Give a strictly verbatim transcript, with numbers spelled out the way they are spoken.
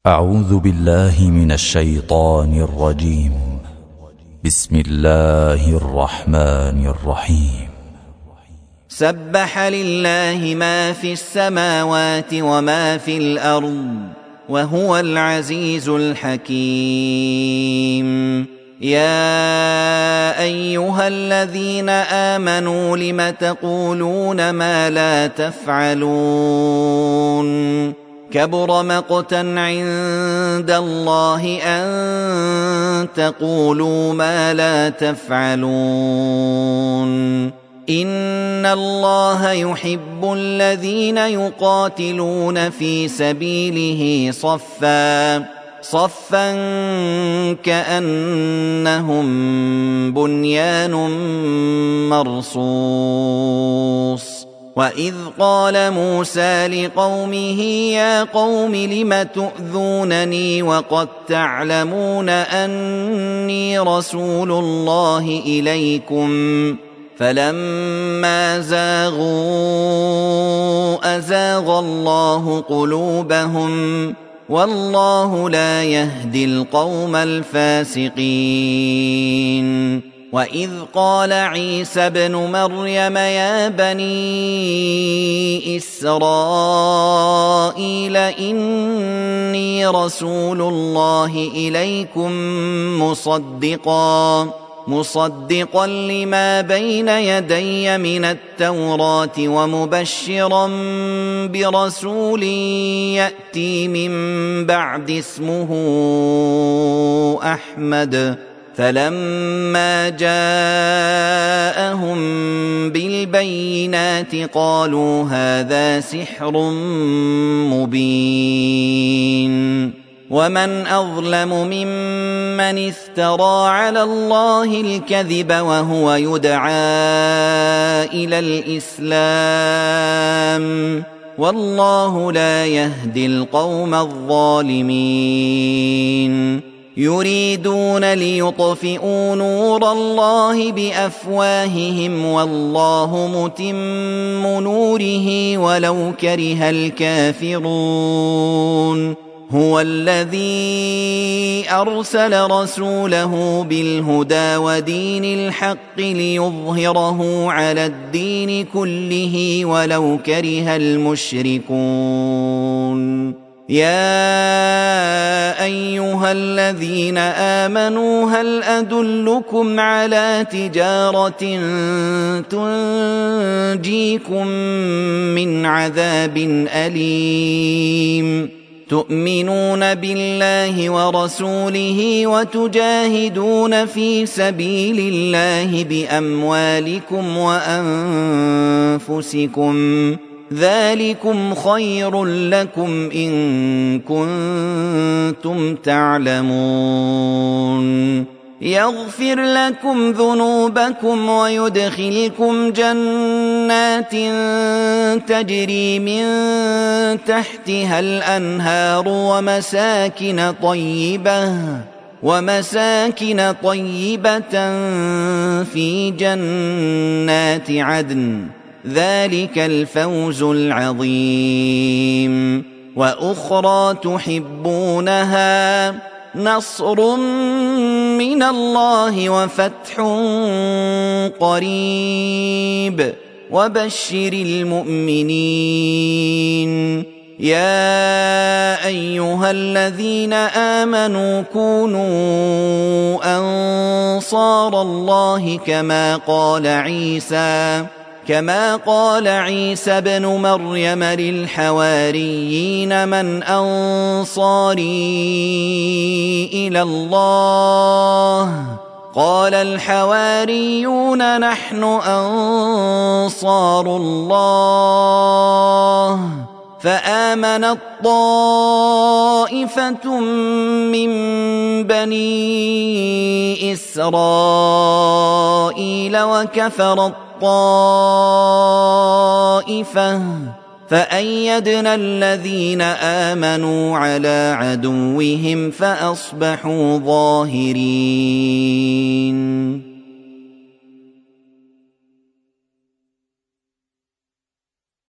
أعوذ بالله من الشيطان الرجيم. بسم الله الرحمن الرحيم. سبح لله ما في السماوات وما في الأرض وهو العزيز الحكيم. يا أيها الذين آمنوا لم تقولون ما لا تفعلون كبر مقتا عند الله أن تقولوا ما لا تفعلون. إن الله يحب الذين يقاتلون في سبيله صفا صفا كأنهم بنيان مرصوص. وإذ قال موسى لقومه يا قوم لم تؤذونني وقد تعلمون أني رسول الله إليكم فلما زاغوا أزاغ الله قلوبهم والله لا يهدي القوم الفاسقين. وإذ قال عيسى ابن مريم يا بني إسرائيل إني رسول الله إليكم مصدقا مصدقا لما بين يدي من التوراة ومبشرا برسول يأتي من بعد اسمه أحمد. فلما جاءهم بالبينات قالوا هذا سحر مبين. ومن أظلم ممن افترى على الله الكذب وهو يدعى إلى الإسلام والله لا يهدي القوم الظالمين. يريدون ليطفئوا نور الله بأفواههم والله متم نوره ولو كره الكافرون. هو الذي أرسل رسوله بالهدى ودين الحق ليظهره على الدين كله ولو كره المشركون. يا أيها الذين آمنوا هل أدلكم على تجارة تنجيكم من عذاب أليم تؤمنون بالله ورسوله وتجاهدون في سبيل الله بأموالكم وأنفسكم ذلكم خير لكم إن كنتم تعلمون. يغفر لكم ذنوبكم ويدخلكم جنات تجري من تحتها الأنهار ومساكن طيبة ومساكن طيبة في جنات عدن ذلك الفوز العظيم. وأخرى تحبونها نصر من الله وفتح قريب وبشر المؤمنين. يا أيها الذين آمنوا كونوا أنصار الله كما قال عيسى كما قال عيسى ابن مريم للحواريين من أنصاري إلى الله قال الحواريون نحن أنصار الله. فآمنت طائفة من بني إسرائيل وكفرت طائفة فأيدنا الذين آمنوا على عدوهم فأصبحوا ظاهرين.